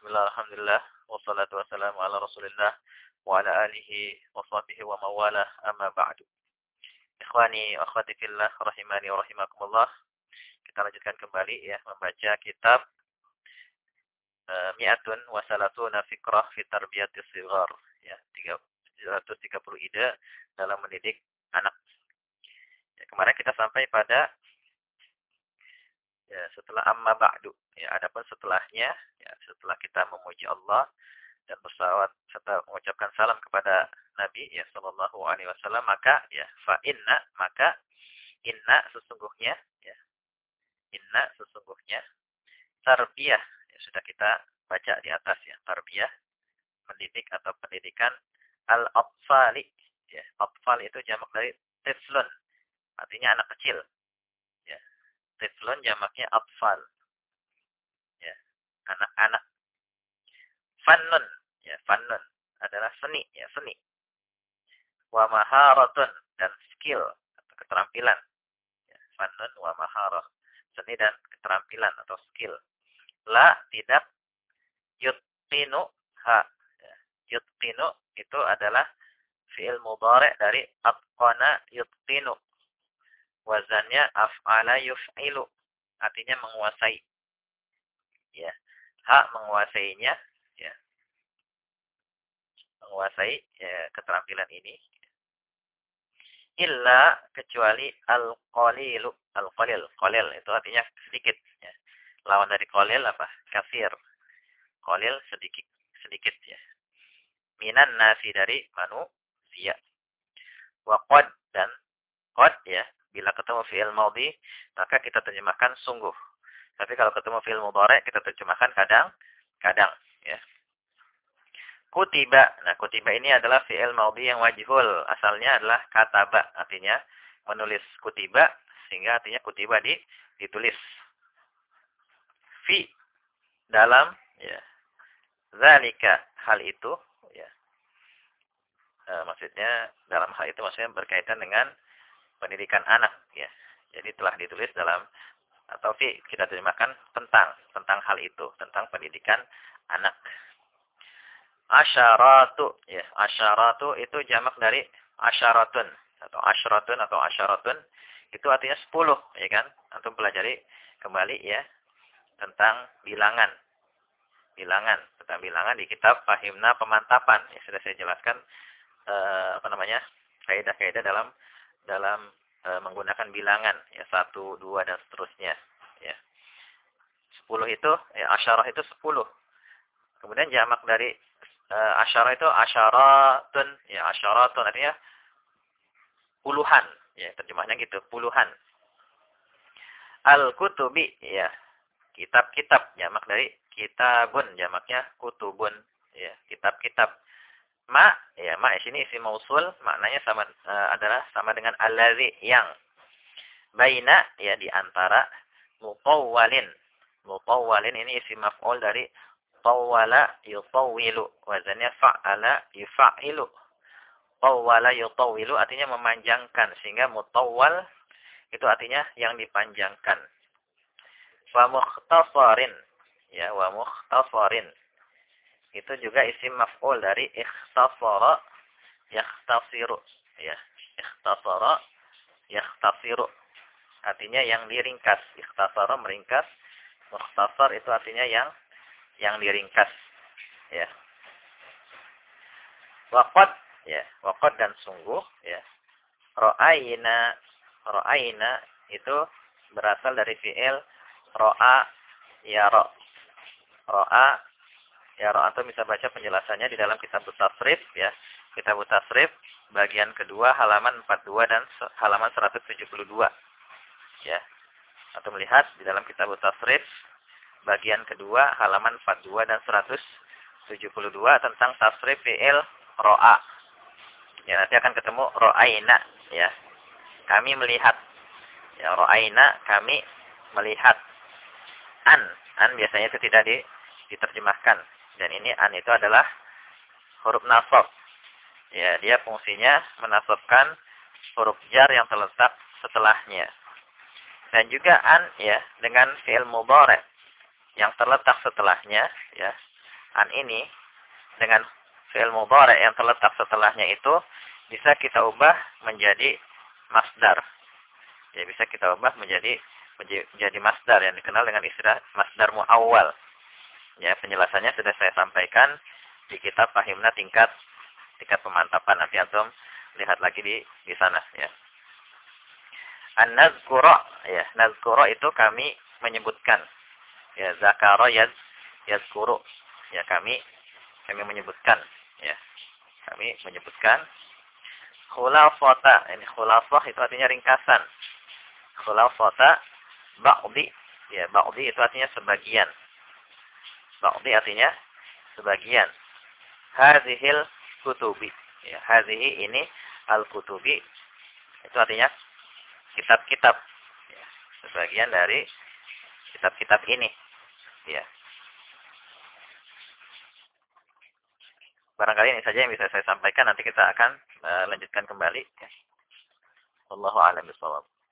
Bismillah, alhamdulillah, wassalatu wassalamu ala rasulillah, wa ala alihi wa sahbihi wa mawalah, amma ba'du. Ikhwani wa akhwati fillah, rahimani wa rahimakumullah. Kita lanjutkan kembali ya, membaca kitab Mi'atun wa salatuna fikrah fi tarbiyatis shighar. Ya, 330 ide dalam mendidik anak. Ya, kemarin kita sampai pada ya, setelah amma ba'du. Ya, adapun setelahnya, ya, setelah kita memuji Allah dan bersalawat serta mengucapkan salam kepada Nabi ya sallallahu alaihi wasallam, maka ya fa inna, maka inna sesungguhnya ya, inna sesungguhnya tarbiyah ya, sudah kita baca di atas ya, tarbiyah mendidik atau pendidikan al-atfali ya. Atfal itu jamak dari tiflun, artinya anak kecil ya. Tiflun jamaknya atfal ya, anak-anak. Fannun ya, fannun adalah seni ya, seni. Wa maharatun, dan skill atau keterampilan ya, fannun wa maharah, seni dan keterampilan atau skill. La, tidak. Yutqinu, ha ya. Yutqinu itu adalah fi'il mudhari' dari atqana yutqinu, wazannya af'ala yuf'ilu, artinya menguasai ya. Ha, menguasainya ya, menguasai ya, keterampilan ini. Illa, kecuali al-qalilu. Al-qalil, qalil itu artinya sedikit ya. Lawan dari qalil apa? Katsir. Qalil sedikit, sedikit ya. Minan nasi, dari manusia. Wa qad, dan qad ya, bila ketemu fi'il madhi maka kita terjemahkan sungguh. Tapi kalau ketemu fi'il mudhari kita terjemahkan kadang-kadang ya. Kutiba. Nah, kutiba ini adalah fi'il madhi yang wajhul. Asalnya adalah kataba, artinya menulis. Kutiba, sehingga artinya kutiba ditulis. Fi, dalam ya. Zalika, hal itu ya. Maksudnya dalam hal itu maksudnya berkaitan dengan pendidikan anak ya. Jadi telah ditulis dalam, atau fi kita terjemahkan tentang hal itu, tentang pendidikan anak. Asyaratu ya, asyaratu itu jamak dari asyaratun atau asyratun atau asyaratun, itu artinya 10 ya kan. Antum pelajari kembali ya tentang bilangan. Tentang bilangan di kitab Fahimna Pemantapan. Ya, sudah saya jelaskan kaidah-kaidah dalam menggunakan bilangan ya, 1, 2 dan seterusnya ya. 10 itu ya, asyarah itu 10. Kemudian jamak dari asyarah itu asyaratun ya, asyaratun artinya puluhan ya, terjemahnya gitu, puluhan. Al-kutubi ya, kitab-kitab, jamak dari kitabun, jamaknya kutubun ya, kitab-kitab. Ma ya, ma di sini isim mausul, maknanya sama adalah sama dengan allazi, yang. Baina ya, di antara. Mutawwalin. Mutawwalin ini isim maf'ul dari tawwala yutawwilu, wazannya fa'ala yufa'ilu. Tawwala yutawwilu artinya memanjangkan, sehingga mutawwal itu artinya yang dipanjangkan. Wa mukhtasarin ya, wa mukhtasarin itu juga isim maf'ul dari ikhtasara yakhtasiru ya. Ikhtasara yakhtasiru artinya yang diringkas. Ikhtasara meringkas, mukhtasar itu artinya yang diringkas ya. Waqad ya, waqad dan sungguh ya. Ra'aina itu berasal dari fi'il ra'a yara. Ra'a yara, atau bisa baca penjelasannya di dalam kitab Tasrif ya. Kitab Tasrif bagian kedua halaman 42 dan halaman 172 ya. Atau melihat di dalam kitab Tasrif bagian kedua halaman 42 dan 172 tentang tasrif fi'il ro'a. Ya, nanti akan ketemu ro'aina ya. Kami melihat. Ya, ro'aina, kami melihat. An biasanya itu tidak diterjemahkan. Dan ini an itu adalah huruf nasab. Ya, dia fungsinya menasabkan huruf jar yang terletak setelahnya. Dan juga an ya, dengan fi'il mudhari yang terletak setelahnya ya, An ini dengan fi'il mudhari' yang terletak setelahnya itu bisa kita ubah menjadi masdar. Ya, bisa kita ubah menjadi masdar yang dikenal dengan istilah masdar muawwal. Ya, penjelasannya sudah saya sampaikan di kitab Fahimna tingkat pemantapan. Nanti antum lihat lagi di sana ya. An-nazkura, ya, nazkura itu kami menyebutkan. Ya, zakara yazkuru. Ya, kami menyebutkan, ya. Kami menyebutkan khulafata. Ini khulafah itu artinya ringkasan. Khulafata ba'di. Ya, ba'di itu artinya sebagian. Ba'di artinya sebagian. Hazihil kutubi. Ya, hazihi ini al-kutubi. Itu artinya kitab-kitab. Ya, sebagian dari kitab-kitab ini. Ya. Barangkali ini saja yang bisa saya sampaikan. Nanti kita akan lanjutkan kembali. Wallahu a'lam bishawab.